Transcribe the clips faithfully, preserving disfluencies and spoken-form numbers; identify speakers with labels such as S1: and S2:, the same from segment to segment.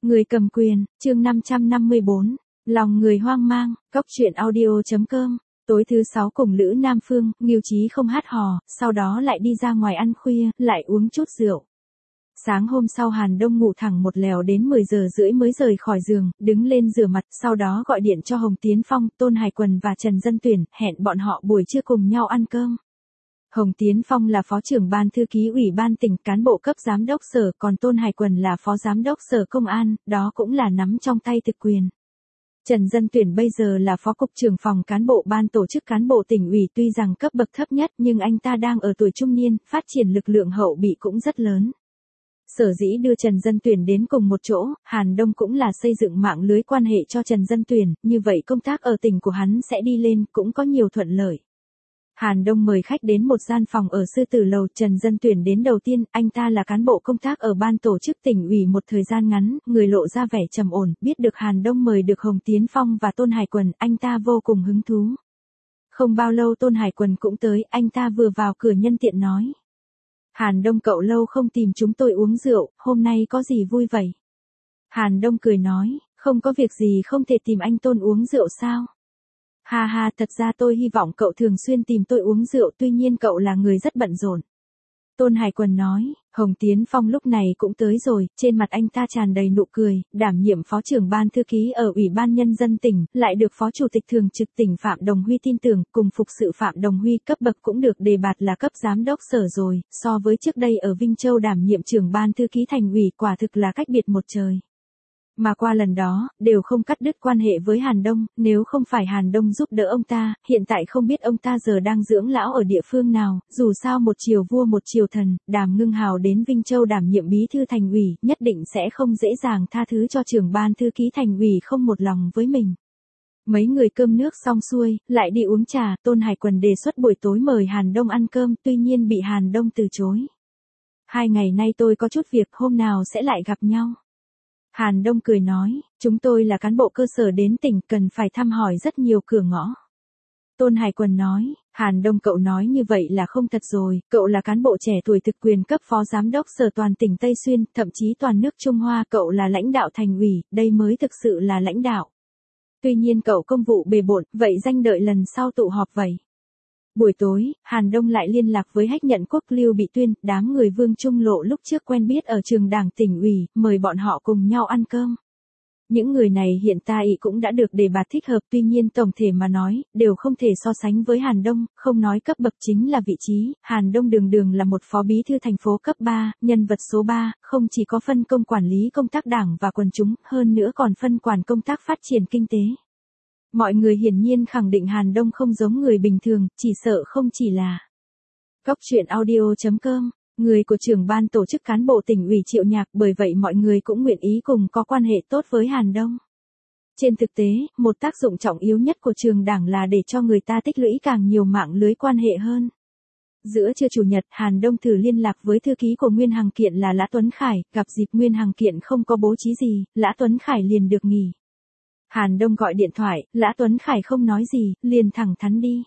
S1: Người cầm quyền, chương năm trăm năm mươi bốn, lòng người hoang mang, cóc truyện audio.com, tối thứ sáu cùng Lữ Nam Phương, Ngưu Chí không hát hò, sau đó lại đi ra ngoài ăn khuya, lại uống chút rượu. Sáng hôm sau Hàn Đông ngủ thẳng một lèo đến mười giờ rưỡi mới rời khỏi giường, đứng lên rửa mặt, sau đó gọi điện cho Hồng Tiến Phong, Tôn Hải Quần và Trần Dân Tuyển, hẹn bọn họ buổi trưa cùng nhau ăn cơm. Hồng Tiến Phong là phó trưởng ban thư ký ủy ban tỉnh, cán bộ cấp giám đốc sở, còn Tôn Hải Quần là phó giám đốc sở công an, đó cũng là nắm trong tay thực quyền. Trần Dân Tuyển bây giờ là phó cục trưởng phòng cán bộ ban tổ chức cán bộ tỉnh ủy, tuy rằng cấp bậc thấp nhất nhưng anh ta đang ở tuổi trung niên, phát triển lực lượng hậu bị cũng rất lớn. Sở dĩ đưa Trần Dân Tuyển đến cùng một chỗ, Hàn Đông cũng là xây dựng mạng lưới quan hệ cho Trần Dân Tuyển, như vậy công tác ở tỉnh của hắn sẽ đi lên, cũng có nhiều thuận lợi. Hàn Đông mời khách đến một gian phòng ở Sư Tử Lầu, Trần Dân Tuyển đến đầu tiên, anh ta là cán bộ công tác ở ban tổ chức tỉnh ủy một thời gian ngắn, người lộ ra vẻ trầm ổn, biết được Hàn Đông mời được Hồng Tiến Phong và Tôn Hải Quần, anh ta vô cùng hứng thú. Không bao lâu Tôn Hải Quần cũng tới, anh ta vừa vào cửa nhân tiện nói. Hàn Đông cậu lâu không tìm chúng tôi uống rượu, hôm nay có gì vui vậy? Hàn Đông cười nói, không có việc gì không thể tìm anh Tôn uống rượu sao? Ha ha, thật ra tôi hy vọng cậu thường xuyên tìm tôi uống rượu, tuy nhiên cậu là người rất bận rộn. Tôn Hải Quần nói, Hồng Tiến Phong lúc này cũng tới rồi, trên mặt anh ta tràn đầy nụ cười, đảm nhiệm phó trưởng ban thư ký ở Ủy ban Nhân dân tỉnh, lại được phó chủ tịch thường trực tỉnh Phạm Đồng Huy tin tưởng, cùng phục sự Phạm Đồng Huy cấp bậc cũng được đề bạt là cấp giám đốc sở rồi, so với trước đây ở Vinh Châu đảm nhiệm trưởng ban thư ký thành ủy quả thực là cách biệt một trời. Mà qua lần đó, đều không cắt đứt quan hệ với Hàn Đông, nếu không phải Hàn Đông giúp đỡ ông ta, hiện tại không biết ông ta giờ đang dưỡng lão ở địa phương nào, dù sao một chiều vua một chiều thần, Đàm Ngưng Hào đến Vinh Châu đảm nhiệm bí thư thành ủy, nhất định sẽ không dễ dàng tha thứ cho trưởng ban thư ký thành ủy không một lòng với mình. Mấy người cơm nước xong xuôi, lại đi uống trà, Tôn Hải Quần đề xuất buổi tối mời Hàn Đông ăn cơm, tuy nhiên bị Hàn Đông từ chối. Hai ngày nay tôi có chút việc, hôm nào sẽ lại gặp nhau. Hàn Đông cười nói, chúng tôi là cán bộ cơ sở đến tỉnh, cần phải thăm hỏi rất nhiều cửa ngõ. Tôn Hải Quần nói, Hàn Đông cậu nói như vậy là không thật rồi, cậu là cán bộ trẻ tuổi thực quyền cấp phó giám đốc sở toàn tỉnh Tây Xuyên, thậm chí toàn nước Trung Hoa, cậu là lãnh đạo thành ủy, đây mới thực sự là lãnh đạo. Tuy nhiên cậu công vụ bề bộn, vậy danh đợi lần sau tụ họp vậy. Buổi tối, Hàn Đông lại liên lạc với Hách Nhận Quốc Lưu Bị Tuyên, đám người Vương Trung Lộ lúc trước quen biết ở trường đảng tỉnh ủy, mời bọn họ cùng nhau ăn cơm. Những người này hiện tại cũng đã được đề bạt thích hợp, tuy nhiên tổng thể mà nói, đều không thể so sánh với Hàn Đông, không nói cấp bậc chính là vị trí, Hàn Đông đường đường là một phó bí thư thành phố cấp ba, nhân vật số ba, không chỉ có phân công quản lý công tác đảng và quần chúng, hơn nữa còn phân quản công tác phát triển kinh tế. Mọi người hiển nhiên khẳng định Hàn Đông không giống người bình thường, chỉ sợ không chỉ là cóc truyện audio.com, người của trưởng ban tổ chức cán bộ tỉnh ủy Triệu Nhạc, bởi vậy mọi người cũng nguyện ý cùng có quan hệ tốt với Hàn Đông. Trên thực tế, một tác dụng trọng yếu nhất của trường đảng là để cho người ta tích lũy càng nhiều mạng lưới quan hệ hơn. Giữa trưa chủ nhật, Hàn Đông thử liên lạc với thư ký của Nguyên Hằng Kiện là Lã Tuấn Khải, gặp dịp Nguyên Hằng Kiện không có bố trí gì, Lã Tuấn Khải liền được nghỉ. Hàn Đông gọi điện thoại, Lã Tuấn Khải không nói gì, liền thẳng thắn đi.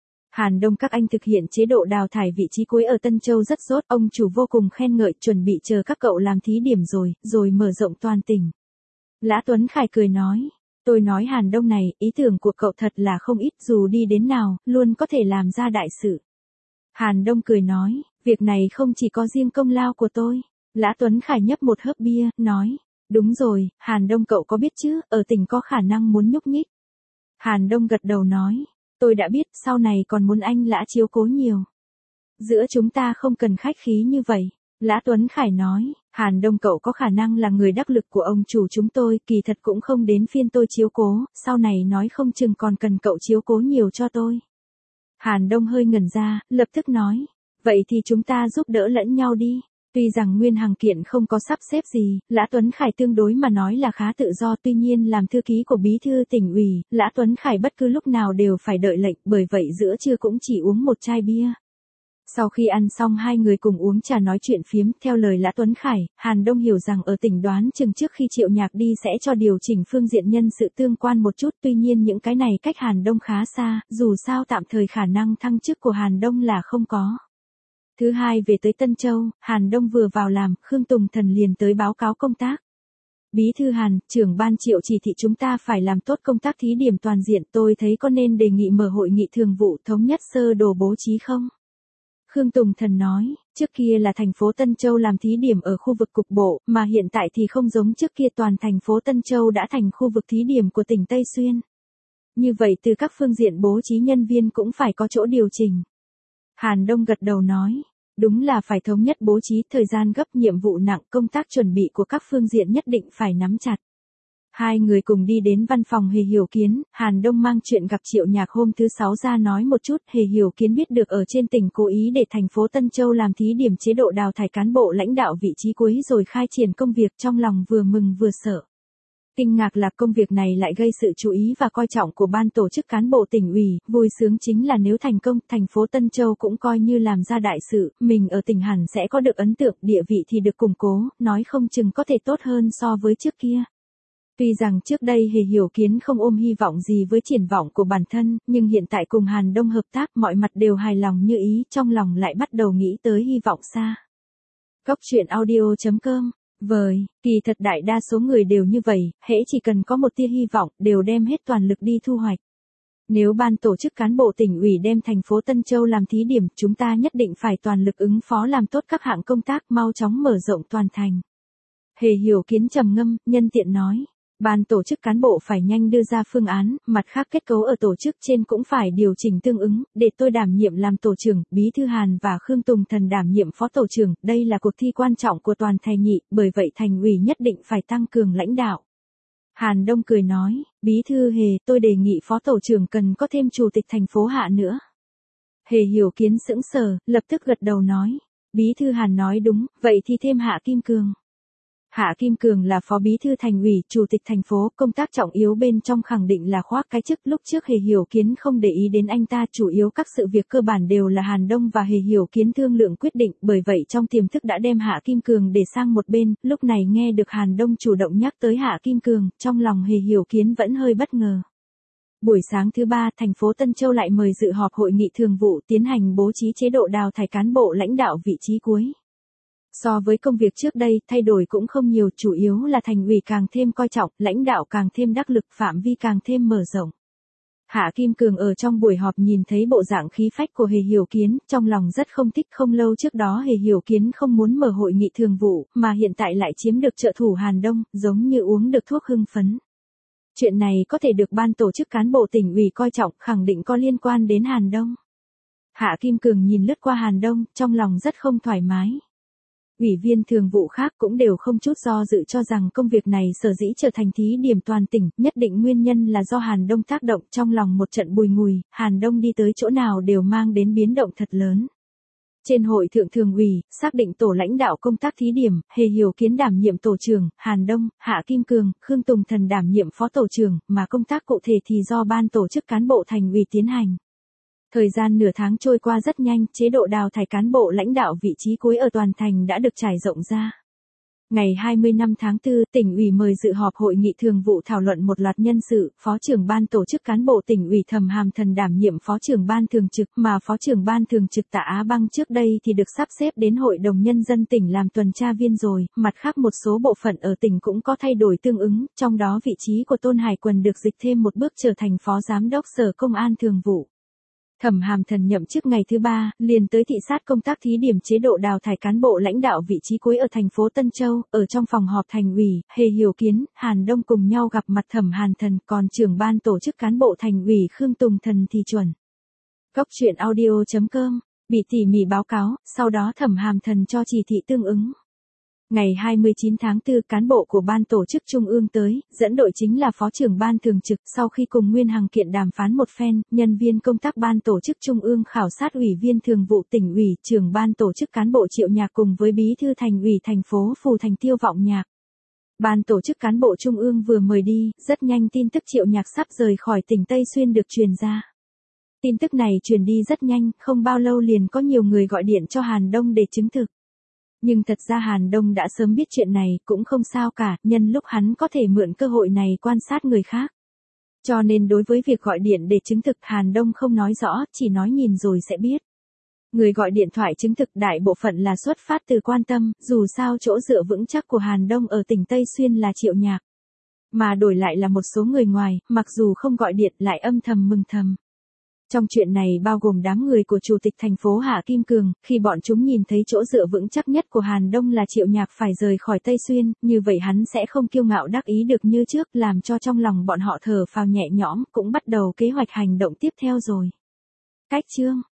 S1: Hàn Đông các anh thực hiện chế độ đào thải vị trí cuối ở Tân Châu rất tốt, ông chủ vô cùng khen ngợi, chuẩn bị chờ các cậu làm thí điểm rồi, rồi mở rộng toàn tỉnh. Lã Tuấn Khải cười nói, tôi nói Hàn Đông này, ý tưởng của cậu thật là không ít, dù đi đến nào, luôn có thể làm ra đại sự. Hàn Đông cười nói, việc này không chỉ có riêng công lao của tôi. Lã Tuấn Khải nhấp một hớp bia, nói. Đúng rồi, Hàn Đông cậu có biết chứ, ở tỉnh có khả năng muốn nhúc nhích. Hàn Đông gật đầu nói, tôi đã biết, sau này còn muốn anh Lã chiếu cố nhiều. Giữa chúng ta không cần khách khí như vậy. Lã Tuấn Khải nói, Hàn Đông cậu có khả năng là người đắc lực của ông chủ chúng tôi, kỳ thật cũng không đến phiên tôi chiếu cố, sau này nói không chừng còn cần cậu chiếu cố nhiều cho tôi. Hàn Đông hơi ngẩn ra, lập tức nói, vậy thì chúng ta giúp đỡ lẫn nhau đi. Tuy rằng Nguyên Hằng Kiện không có sắp xếp gì, Lã Tuấn Khải tương đối mà nói là khá tự do, tuy nhiên làm thư ký của bí thư tỉnh ủy, Lã Tuấn Khải bất cứ lúc nào đều phải đợi lệnh, bởi vậy giữa trưa cũng chỉ uống một chai bia. Sau khi ăn xong hai người cùng uống trà nói chuyện phiếm, theo lời Lã Tuấn Khải, Hàn Đông hiểu rằng ở tỉnh đoán chừng trước khi Triệu Nhạc đi sẽ cho điều chỉnh phương diện nhân sự tương quan một chút, tuy nhiên những cái này cách Hàn Đông khá xa, dù sao tạm thời khả năng thăng chức của Hàn Đông là không có. Thứ hai về tới Tân Châu, Hàn Đông vừa vào làm, Khương Tùng Thần liền tới báo cáo công tác. Bí thư Hàn, trưởng ban Triệu chỉ thị chúng ta phải làm tốt công tác thí điểm toàn diện, tôi thấy có nên đề nghị mở hội nghị thường vụ thống nhất sơ đồ bố trí không? Khương Tùng Thần nói, trước kia là thành phố Tân Châu làm thí điểm ở khu vực cục bộ, mà hiện tại thì không giống trước kia, toàn thành phố Tân Châu đã thành khu vực thí điểm của tỉnh Tây Xuyên. Như vậy từ các phương diện bố trí nhân viên cũng phải có chỗ điều chỉnh. Hàn Đông gật đầu nói, đúng là phải thống nhất bố trí, thời gian gấp, nhiệm vụ nặng, công tác chuẩn bị của các phương diện nhất định phải nắm chặt. Hai người cùng đi đến văn phòng Hề Hiểu Kiến, Hàn Đông mang chuyện gặp Triệu Nhạc hôm thứ sáu ra nói một chút. Hề Hiểu Kiến biết được ở trên tỉnh cố ý để thành phố Tân Châu làm thí điểm chế độ đào thải cán bộ lãnh đạo vị trí cuối rồi khai triển công việc, trong lòng vừa mừng vừa sợ. Kinh ngạc là công việc này lại gây sự chú ý và coi trọng của ban tổ chức cán bộ tỉnh ủy, vui sướng chính là nếu thành công, thành phố Tân Châu cũng coi như làm ra đại sự, mình ở tỉnh hẳn sẽ có được ấn tượng, địa vị thì được củng cố, nói không chừng có thể tốt hơn so với trước kia. Tuy rằng trước đây Hề Hiểu Kiến không ôm hy vọng gì với triển vọng của bản thân, nhưng hiện tại cùng Hàn Đông hợp tác mọi mặt đều hài lòng như ý, trong lòng lại bắt đầu nghĩ tới hy vọng xa. Góc truyện audio chấm com. Vời, kỳ thật đại đa số người đều như vậy, hễ chỉ cần có một tia hy vọng, đều đem hết toàn lực đi thu hoạch. Nếu ban tổ chức cán bộ tỉnh ủy đem thành phố Tân Châu làm thí điểm, chúng ta nhất định phải toàn lực ứng phó làm tốt các hạng công tác, mau chóng mở rộng toàn thành. Hề Hiểu Kiến trầm ngâm, nhân tiện nói. Ban tổ chức cán bộ phải nhanh đưa ra phương án, mặt khác kết cấu ở tổ chức trên cũng phải điều chỉnh tương ứng, để tôi đảm nhiệm làm tổ trưởng, Bí thư Hàn và Khương Tùng Thần đảm nhiệm phó tổ trưởng, đây là cuộc thi quan trọng của toàn thành nhị, bởi vậy thành ủy nhất định phải tăng cường lãnh đạo. Hàn Đông cười nói, Bí thư Hề, tôi đề nghị phó tổ trưởng cần có thêm chủ tịch thành phố Hạ nữa. Hề Hiểu Kiến sững sờ, lập tức gật đầu nói, Bí thư Hàn nói đúng, vậy thì thêm Hạ Kim Cường. Hạ Kim Cường là phó bí thư thành ủy, chủ tịch thành phố, công tác trọng yếu bên trong khẳng định là khoác cái chức, lúc trước Hề Hiểu Kiến không để ý đến anh ta, chủ yếu các sự việc cơ bản đều là Hàn Đông và Hề Hiểu Kiến thương lượng quyết định, bởi vậy trong tiềm thức đã đem Hạ Kim Cường để sang một bên, lúc này nghe được Hàn Đông chủ động nhắc tới Hạ Kim Cường, trong lòng Hề Hiểu Kiến vẫn hơi bất ngờ. Buổi sáng thứ ba, thành phố Tân Châu lại mời dự họp hội nghị thường vụ tiến hành bố trí chế độ đào thải cán bộ lãnh đạo vị trí cuối. So với công việc trước đây, thay đổi cũng không nhiều, chủ yếu là thành ủy càng thêm coi trọng, lãnh đạo càng thêm đắc lực, phạm vi càng thêm mở rộng. Hạ Kim Cường ở trong buổi họp nhìn thấy bộ dạng khí phách của Hề Hiểu Kiến, trong lòng rất không thích. Không lâu trước đó Hề Hiểu Kiến không muốn mở hội nghị thường vụ, mà hiện tại lại chiếm được trợ thủ Hàn Đông, giống như uống được thuốc hưng phấn. Chuyện này có thể được ban tổ chức cán bộ tỉnh ủy coi trọng, khẳng định có liên quan đến Hàn Đông. Hạ Kim Cường nhìn lướt qua Hàn Đông, trong lòng rất không thoải mái. Ủy viên thường vụ khác cũng đều không chút do dự cho rằng công việc này sở dĩ trở thành thí điểm toàn tỉnh, nhất định nguyên nhân là do Hàn Đông tác động, trong lòng một trận bùi ngùi, Hàn Đông đi tới chỗ nào đều mang đến biến động thật lớn. Trên hội thượng thường ủy, xác định tổ lãnh đạo công tác thí điểm, Hề Hiểu Kiến đảm nhiệm tổ trưởng, Hàn Đông, Hạ Kim Cường, Khương Tùng Thần đảm nhiệm phó tổ trưởng, mà công tác cụ thể thì do ban tổ chức cán bộ thành ủy tiến hành. Thời gian nửa tháng trôi qua rất nhanh, chế độ đào thải cán bộ lãnh đạo vị trí cuối ở toàn thành đã được trải rộng ra. Ngày hai mươi lăm tháng tư, tỉnh ủy mời dự họp hội nghị thường vụ thảo luận một loạt nhân sự, phó trưởng ban tổ chức cán bộ tỉnh ủy Thẩm Hàm Thần đảm nhiệm phó trưởng ban thường trực, mà phó trưởng ban thường trực Tạ Á Băng trước đây thì được sắp xếp đến Hội đồng Nhân dân tỉnh làm tuần tra viên rồi, mặt khác một số bộ phận ở tỉnh cũng có thay đổi tương ứng, trong đó vị trí của Tôn Hải Quần được dịch thêm một bước trở thành phó giám đốc Sở Công an Thường vụ. Thẩm Hàm Thần nhậm chức ngày thứ ba, liền tới thị sát công tác thí điểm chế độ đào thải cán bộ lãnh đạo vị trí cuối ở thành phố Tân Châu, ở trong phòng họp thành ủy, Hề Hiểu Kiến, Hàn Đông cùng nhau gặp mặt Thẩm Hàm Thần, còn trưởng ban tổ chức cán bộ thành ủy Khương Tùng Thần thì chuẩn. Góc truyện audio chấm com, bị tỉ mỉ báo cáo, sau đó Thẩm Hàm Thần cho chỉ thị tương ứng. Ngày hai mươi chín tháng tư, cán bộ của ban tổ chức trung ương tới, dẫn đội chính là phó trưởng ban thường trực, sau khi cùng Nguyên Hằng Kiện đàm phán một phen, nhân viên công tác ban tổ chức trung ương khảo sát ủy viên thường vụ tỉnh ủy, trưởng ban tổ chức cán bộ Triệu Nhạc cùng với bí thư thành ủy thành phố Phù Thành Tiêu Vọng Nhạc. Ban tổ chức cán bộ trung ương vừa mời đi, rất nhanh tin tức Triệu Nhạc sắp rời khỏi tỉnh Tây Xuyên được truyền ra. Tin tức này truyền đi rất nhanh, không bao lâu liền có nhiều người gọi điện cho Hàn Đông để chứng thực. Nhưng thật ra Hàn Đông đã sớm biết chuyện này, cũng không sao cả, nhân lúc hắn có thể mượn cơ hội này quan sát người khác. Cho nên đối với việc gọi điện để chứng thực Hàn Đông không nói rõ, chỉ nói nhìn rồi sẽ biết. Người gọi điện thoại chứng thực đại bộ phận là xuất phát từ quan tâm, dù sao chỗ dựa vững chắc của Hàn Đông ở tỉnh Tây Xuyên là Triệu Nhạc. Mà đổi lại là một số người ngoài, mặc dù không gọi điện lại âm thầm mừng thầm. Trong chuyện này bao gồm đám người của Chủ tịch thành phố Hạ Kim Cường, khi bọn chúng nhìn thấy chỗ dựa vững chắc nhất của Hàn Đông là Triệu Nhạc phải rời khỏi Tây Xuyên, như vậy hắn sẽ không kiêu ngạo đắc ý được như trước, làm cho trong lòng bọn họ thở phào nhẹ nhõm, cũng bắt đầu kế hoạch hành động tiếp theo rồi. Cách chương